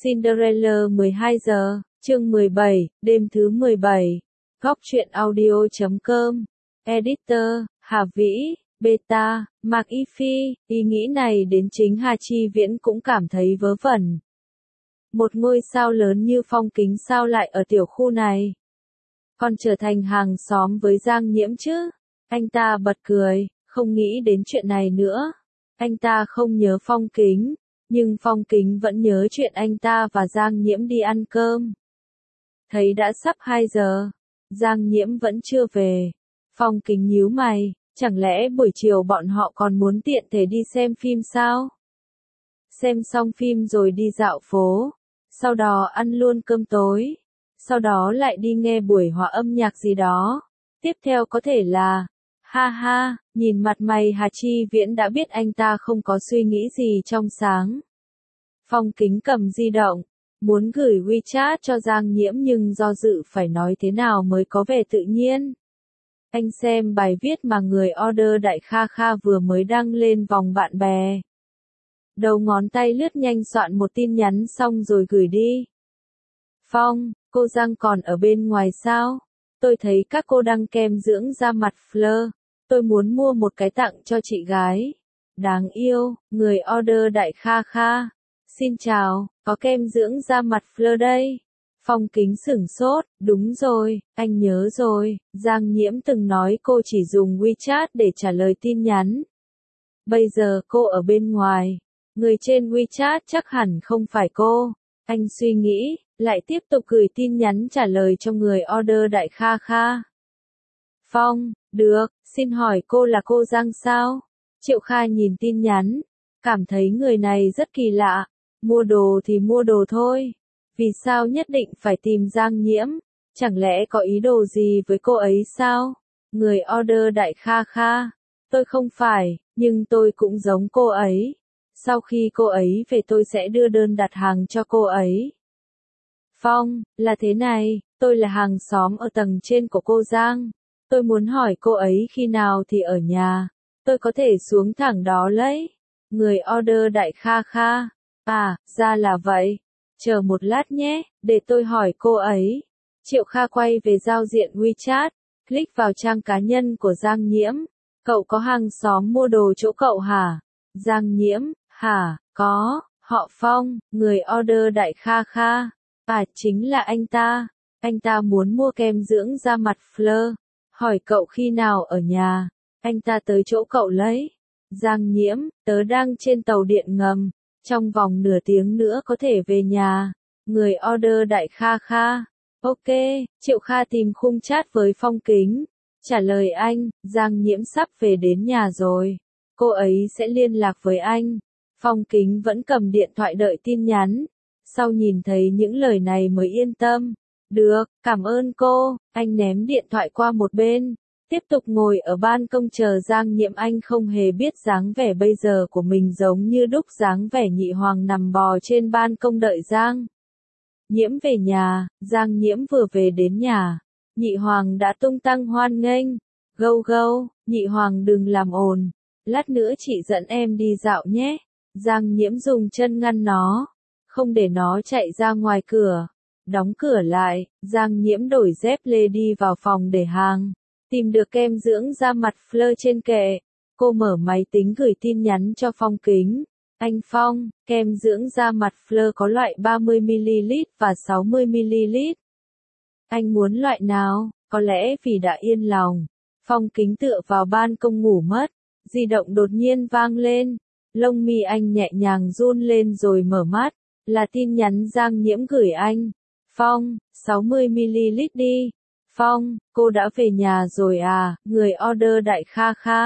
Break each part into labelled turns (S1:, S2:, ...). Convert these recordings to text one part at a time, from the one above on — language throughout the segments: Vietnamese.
S1: Cinderella 12 giờ, chương 17, đêm thứ 17. Góc truyện audio.com. Editor, Hà Vĩ, Beta, Mạc Y Phi. Ý nghĩ này đến chính Hà Chi Viễn cũng cảm thấy vớ vẩn. Một ngôi sao lớn như Phong Kính sao lại ở tiểu khu này? Còn trở thành hàng xóm với Giang Nhiễm chứ? Anh ta bật cười, không nghĩ đến chuyện này nữa. Anh ta không nhớ Phong Kính, nhưng Phong Kính vẫn nhớ chuyện anh ta và Giang Nhiễm đi ăn cơm. Thấy đã sắp 2 giờ, Giang Nhiễm vẫn chưa về. Phong Kính nhíu mày, chẳng lẽ buổi chiều bọn họ còn muốn tiện thể đi xem phim sao? Xem xong phim rồi đi dạo phố, sau đó ăn luôn cơm tối, sau đó lại đi nghe buổi hòa âm nhạc gì đó. Tiếp theo có thể là, ha ha, nhìn mặt mày Hà Chi Viễn đã biết anh ta không có suy nghĩ gì trong sáng. Phong Kính cầm di động, muốn gửi WeChat cho Giang Nhiễm nhưng do dự phải nói thế nào mới có vẻ tự nhiên. Anh xem bài viết mà người order Đại Kha Kha vừa mới đăng lên vòng bạn bè. Đầu ngón tay lướt nhanh soạn một tin nhắn xong rồi gửi đi. Phong, cô Giang còn ở bên ngoài sao? Tôi thấy các cô đăng kem dưỡng da mặt Fleur. Tôi muốn mua một cái tặng cho chị gái. Đáng yêu, người order Đại Kha Kha. Xin chào, có kem dưỡng da mặt Fleur đây. Phong Kính sửng sốt, đúng rồi, anh nhớ rồi, Giang Nhiễm từng nói cô chỉ dùng WeChat để trả lời tin nhắn. Bây giờ cô ở bên ngoài, người trên WeChat chắc hẳn không phải cô. Anh suy nghĩ, lại tiếp tục gửi tin nhắn trả lời cho người order Đại Kha Kha. Phong, được, xin hỏi cô là cô Giang sao? Triệu Kha nhìn tin nhắn, cảm thấy người này rất kỳ lạ. Mua đồ thì mua đồ thôi. Vì sao nhất định phải tìm Giang Nhiễm? Chẳng lẽ có ý đồ gì với cô ấy sao? Người order Đại Kha Kha. Tôi không phải, nhưng tôi cũng giống cô ấy. Sau khi cô ấy về tôi sẽ đưa đơn đặt hàng cho cô ấy. Phong, là thế này, tôi là hàng xóm ở tầng trên của cô Giang. Tôi muốn hỏi cô ấy khi nào thì ở nhà. Tôi có thể xuống thẳng đó lấy. Người order Đại Kha Kha. À, ra là vậy. Chờ một lát nhé, để tôi hỏi cô ấy. Triệu Kha quay về giao diện WeChat, click vào trang cá nhân của Giang Nhiễm. Cậu có hàng xóm mua đồ chỗ cậu hả? Giang Nhiễm, hả, có, họ Phong, người order Đại Kha Kha. À, chính là anh ta. Anh ta muốn mua kem dưỡng da mặt Fleur. Hỏi cậu khi nào ở nhà. Anh ta tới chỗ cậu lấy. Giang Nhiễm, tớ đang trên tàu điện ngầm. Trong vòng nửa tiếng nữa có thể về nhà. Người order Đại Kha Kha. Ok, Triệu Kha tìm khung chat với Phong Kính. Trả lời anh, Giang Nhiễm sắp về đến nhà rồi. Cô ấy sẽ liên lạc với anh. Phong Kính vẫn cầm điện thoại đợi tin nhắn. Sau nhìn thấy những lời này mới yên tâm. Được, cảm ơn cô. Anh ném điện thoại qua một bên. Tiếp tục ngồi ở ban công chờ Giang Nhiễm. Anh không hề biết dáng vẻ bây giờ của mình giống như đúc dáng vẻ Nhị Hoàng nằm bò trên ban công đợi Giang Nhiễm về nhà. Giang Nhiễm vừa về đến nhà, Nhị Hoàng đã tung tăng hoan nghênh. Gâu gâu, Nhị Hoàng đừng làm ồn. Lát nữa chị dẫn em đi dạo nhé. Giang Nhiễm dùng chân ngăn nó, không để nó chạy ra ngoài cửa. Đóng cửa lại, Giang Nhiễm đổi dép lê đi vào phòng để hàng. Tìm được kem dưỡng da mặt Fleur trên kệ. Cô mở máy tính gửi tin nhắn cho Phong Kính. Anh Phong, kem dưỡng da mặt Fleur có loại 30ml và 60ml. Anh muốn loại nào? Có lẽ vì đã yên lòng, Phong Kính tựa vào ban công ngủ mất. Di động đột nhiên vang lên. Lông mi anh nhẹ nhàng run lên rồi mở mắt. Là tin nhắn Giang Nhiễm gửi anh. Phong, 60ml đi. Phong, cô đã về nhà rồi à? Người order Đại Kha Kha.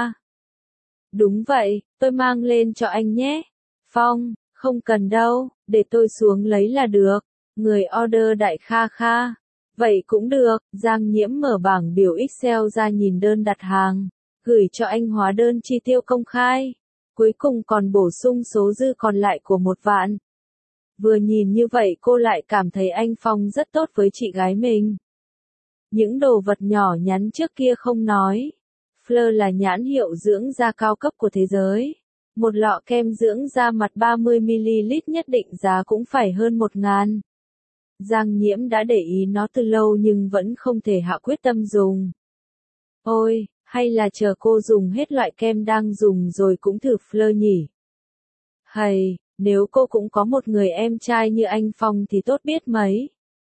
S1: Đúng vậy, tôi mang lên cho anh nhé. Phong, không cần đâu, để tôi xuống lấy là được. Người order Đại Kha Kha. Vậy cũng được. Giang Nhiễm mở bảng biểu Excel ra nhìn đơn đặt hàng. Gửi cho anh hóa đơn chi tiêu công khai. Cuối cùng còn bổ sung số dư còn lại của 1 vạn. Vừa nhìn như vậy cô lại cảm thấy anh Phong rất tốt với chị gái mình. Những đồ vật nhỏ nhắn trước kia không nói. Fleur là nhãn hiệu dưỡng da cao cấp của thế giới. Một lọ kem dưỡng da mặt 30ml nhất định giá cũng phải hơn 1.000. Giang Nhiễm đã để ý nó từ lâu nhưng vẫn không thể hạ quyết tâm dùng. Ôi, hay là chờ cô dùng hết loại kem đang dùng rồi cũng thử Fleur nhỉ? Hay, nếu cô cũng có một người em trai như anh Phong thì tốt biết mấy.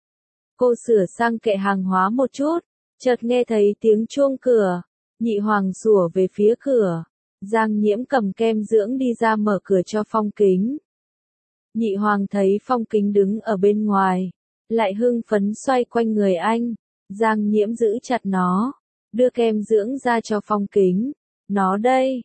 S1: Cô sửa sang kệ hàng hóa một chút, chợt nghe thấy tiếng chuông cửa. Nhị Hoàng sủa về phía cửa. Giang Nhiễm cầm kem dưỡng đi ra mở cửa cho Phong Kính. Nhị Hoàng thấy Phong Kính đứng ở bên ngoài, lại hưng phấn xoay quanh người anh. Giang Nhiễm giữ chặt nó, đưa kem dưỡng ra cho Phong Kính. Nó đây,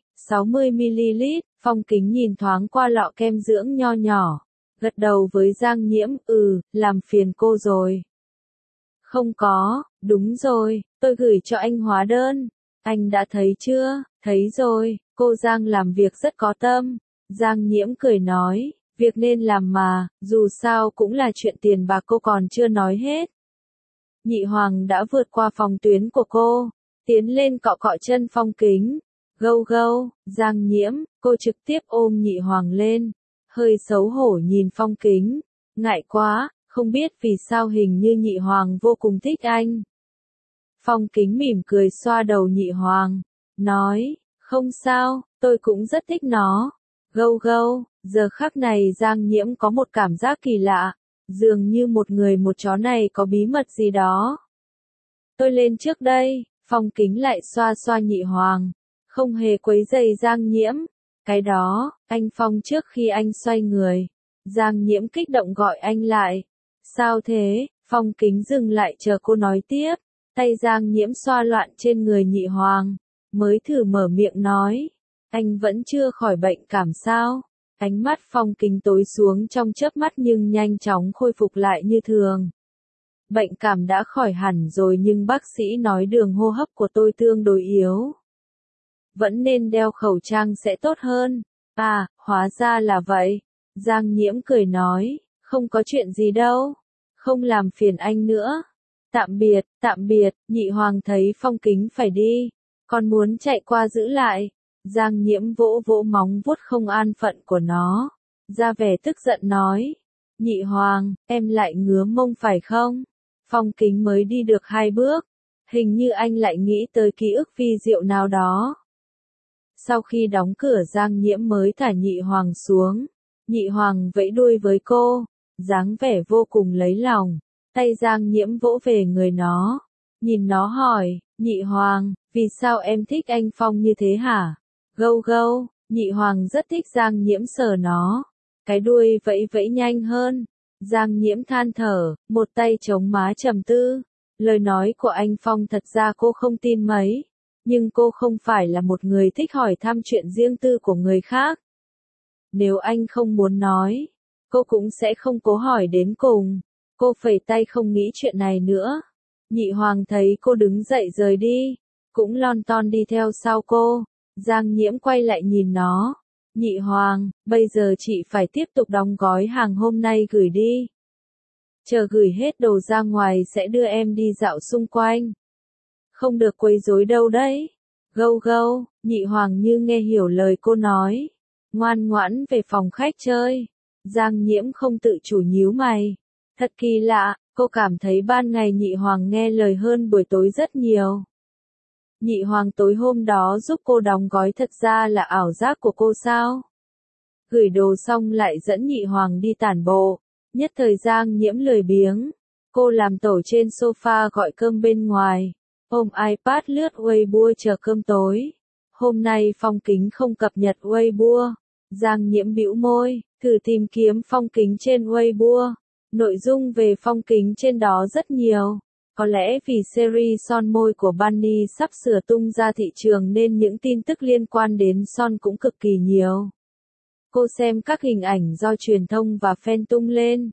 S1: 60ml. Phong Kính nhìn thoáng qua lọ kem dưỡng nho nhỏ, gật đầu với Giang Nhiễm, làm phiền cô rồi. Không có, đúng rồi, tôi gửi cho anh hóa đơn. Anh đã thấy chưa? Thấy rồi, cô Giang làm việc rất có tâm. Giang Nhiễm cười nói, việc nên làm mà, dù sao cũng là chuyện tiền bạc cô còn chưa nói hết. Nhị Hoàng đã vượt qua phòng tuyến của cô, tiến lên cọ cọ chân Phong Kính. Gâu gâu, Giang Nhiễm, cô trực tiếp ôm Nhị Hoàng lên, hơi xấu hổ nhìn Phong Kính. Ngại quá, không biết vì sao hình như Nhị Hoàng vô cùng thích anh. Phong Kính mỉm cười xoa đầu Nhị Hoàng, nói, không sao, tôi cũng rất thích nó. Gâu gâu, giờ khắc này Giang Nhiễm có một cảm giác kỳ lạ, dường như một người một chó này có bí mật gì đó. Tôi lên trước đây, Phong Kính lại xoa xoa Nhị Hoàng, không hề quấy rầy Giang Nhiễm. Cái đó, anh Phong trước khi anh xoay người. Giang Nhiễm kích động gọi anh lại. Sao thế? Phong Kính dừng lại chờ cô nói tiếp. Tay Giang Nhiễm xoa loạn trên người Nhị Hoàng, mới thử mở miệng nói. Anh vẫn chưa khỏi bệnh cảm sao? Ánh mắt Phong Kính tối xuống trong chớp mắt nhưng nhanh chóng khôi phục lại như thường. Bệnh cảm đã khỏi hẳn rồi nhưng bác sĩ nói đường hô hấp của tôi tương đối yếu. Vẫn nên đeo khẩu trang sẽ tốt hơn. À, hóa ra là vậy. Giang Nhiễm cười nói, không có chuyện gì đâu. Không làm phiền anh nữa. Tạm biệt, Nhị Hoàng thấy Phong Kính phải đi, còn muốn chạy qua giữ lại. Giang Nhiễm vỗ vỗ móng vuốt không an phận của nó, ra vẻ tức giận nói. Nhị Hoàng, em lại ngứa mông phải không? Phong Kính mới đi được 2 bước, hình như anh lại nghĩ tới ký ức vi diệu nào đó. Sau khi đóng cửa Giang Nhiễm mới thả Nhị Hoàng xuống. Nhị Hoàng vẫy đuôi với cô, dáng vẻ vô cùng lấy lòng. Tay Giang Nhiễm vỗ về người nó, nhìn nó hỏi, Nhị Hoàng, vì sao em thích anh Phong như thế hả? Gâu gâu, Nhị Hoàng rất thích Giang Nhiễm sờ nó, cái đuôi vẫy vẫy nhanh hơn. Giang Nhiễm than thở, một tay chống má trầm tư. Lời nói của anh Phong thật ra cô không tin mấy, nhưng cô không phải là một người thích hỏi thăm chuyện riêng tư của người khác. Nếu anh không muốn nói, cô cũng sẽ không cố hỏi đến cùng. Cô phẩy tay không nghĩ chuyện này nữa. Nhị Hoàng thấy cô đứng dậy rời đi, cũng lon ton đi theo sau cô. Giang Nhiễm quay lại nhìn nó. Nhị Hoàng, bây giờ chị phải tiếp tục đóng gói hàng hôm nay gửi đi. Chờ gửi hết đồ ra ngoài sẽ đưa em đi dạo xung quanh. Không được quấy rối đâu đấy. Gâu gâu, Nhị Hoàng như nghe hiểu lời cô nói. Ngoan ngoãn về phòng khách chơi. Giang Nhiễm không tự chủ nhíu mày. Thật kỳ lạ, cô cảm thấy ban ngày Nhị Hoàng nghe lời hơn buổi tối rất nhiều. Nhị Hoàng tối hôm đó giúp cô đóng gói thật ra là ảo giác của cô sao? Gửi đồ xong lại dẫn Nhị Hoàng đi tản bộ. Nhất thời Giang Nhiễm lười biếng. Cô làm tổ trên sofa gọi cơm bên ngoài. Ôm iPad lướt Weibo chờ cơm tối. Hôm nay Phong Kính không cập nhật Weibo. Giang Nhiễm bĩu môi, thử tìm kiếm Phong Kính trên Weibo. Nội dung về Phong Kính trên đó rất nhiều. Có lẽ vì series son môi của Bunny sắp sửa tung ra thị trường nên những tin tức liên quan đến son cũng cực kỳ nhiều. Cô xem các hình ảnh do truyền thông và fan tung lên.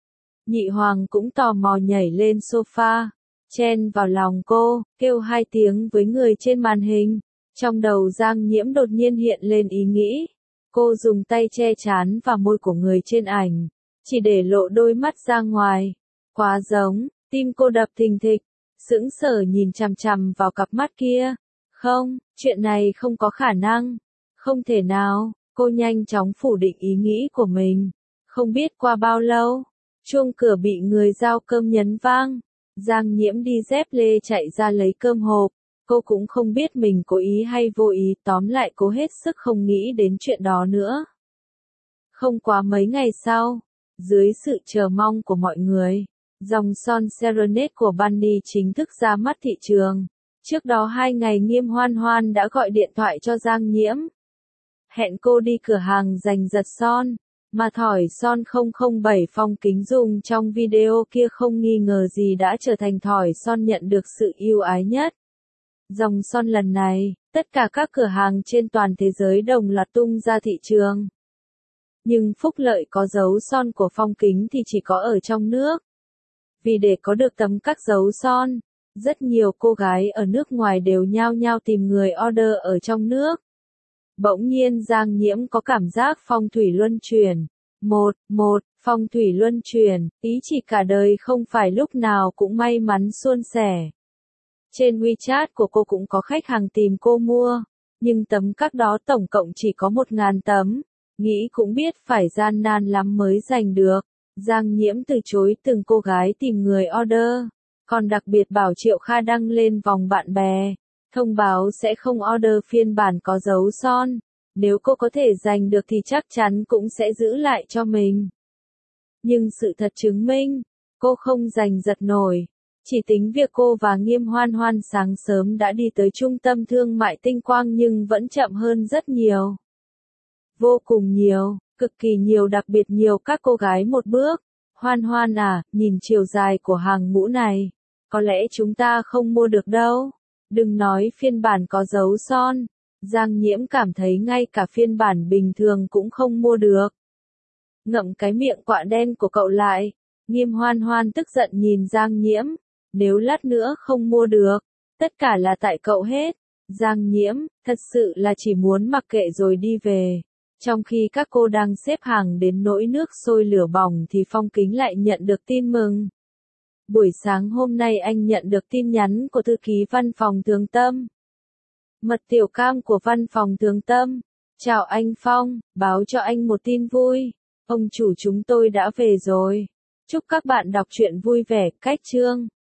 S1: Nhị Hoàng cũng tò mò nhảy lên sofa, chen vào lòng cô, kêu 2 tiếng với người trên màn hình. Trong đầu Giang Nhiễm đột nhiên hiện lên ý nghĩ. Cô dùng tay che trán và môi của người trên ảnh, chỉ để lộ đôi mắt ra ngoài. Quá giống, tim cô đập thình thịch, sững sờ nhìn chằm chằm vào cặp mắt kia. Không, chuyện này không có khả năng. Không thể nào, Cô nhanh chóng phủ định ý nghĩ của mình. Không biết qua bao lâu, chuông cửa bị người giao cơm nhấn vang. Giang Nhiễm đi dép lê chạy ra lấy cơm hộp. Cô cũng không biết mình cố ý hay vô ý, tóm lại cô hết sức không nghĩ đến chuyện đó nữa. Không quá mấy ngày sau, dưới sự chờ mong của mọi người, dòng son Serenade của Bunny chính thức ra mắt thị trường. Trước đó 2 ngày Nghiêm Hoan Hoan đã gọi điện thoại cho Giang Nhiễm. Hẹn cô đi cửa hàng giành giật son, mà thỏi son 007 Phong Kính dùng trong video kia không nghi ngờ gì đã trở thành thỏi son nhận được sự yêu ái nhất. Dòng son lần này, tất cả các cửa hàng trên toàn thế giới đồng loạt tung ra thị trường. Nhưng phúc lợi có dấu son của Phong Kính thì chỉ có ở trong nước. Vì để có được tấm các dấu son, rất nhiều cô gái ở nước ngoài đều nhao nhao tìm người order ở trong nước. Bỗng nhiên Giang Nhiễm có cảm giác phong thủy luân chuyển. Phong thủy luân chuyển, ý chỉ cả đời không phải lúc nào cũng may mắn suôn sẻ. Trên WeChat của cô cũng có khách hàng tìm cô mua, nhưng tấm các đó tổng cộng chỉ có 1.000 tấm. Nghĩ cũng biết phải gian nan lắm mới giành được. Giang Nhiễm từ chối từng cô gái tìm người order, còn đặc biệt bảo Triệu Kha đăng lên vòng bạn bè, thông báo sẽ không order phiên bản có dấu son. Nếu cô có thể giành được thì chắc chắn cũng sẽ giữ lại cho mình. Nhưng sự thật chứng minh, cô không giành giật nổi. Chỉ tính việc cô và Nghiêm Hoan Hoan sáng sớm đã đi tới trung tâm thương mại Tinh Quang nhưng vẫn chậm hơn rất nhiều. Vô cùng nhiều, cực kỳ nhiều, đặc biệt nhiều các cô gái một bước. Hoan Hoan à, nhìn chiều dài của hàng mũ này, có lẽ chúng ta không mua được đâu. Đừng nói phiên bản có dấu son, Giang Nhiễm cảm thấy ngay cả phiên bản bình thường cũng không mua được. Ngậm cái miệng quạ đen của cậu lại, Nghiêm Hoan Hoan tức giận nhìn Giang Nhiễm, nếu lát nữa không mua được, tất cả là tại cậu hết. Giang Nhiễm, thật sự là chỉ muốn mặc kệ rồi đi về. Trong khi các cô đang xếp hàng đến nỗi nước sôi lửa bỏng thì Phong Kính lại nhận được tin mừng. Buổi sáng hôm nay anh nhận được tin nhắn của thư ký văn phòng Thường Tâm. Mật tiểu cam của văn phòng Thường Tâm. Chào anh Phong, báo cho anh một tin vui. Ông chủ chúng tôi đã về rồi. Chúc các bạn đọc truyện vui vẻ. Cách chương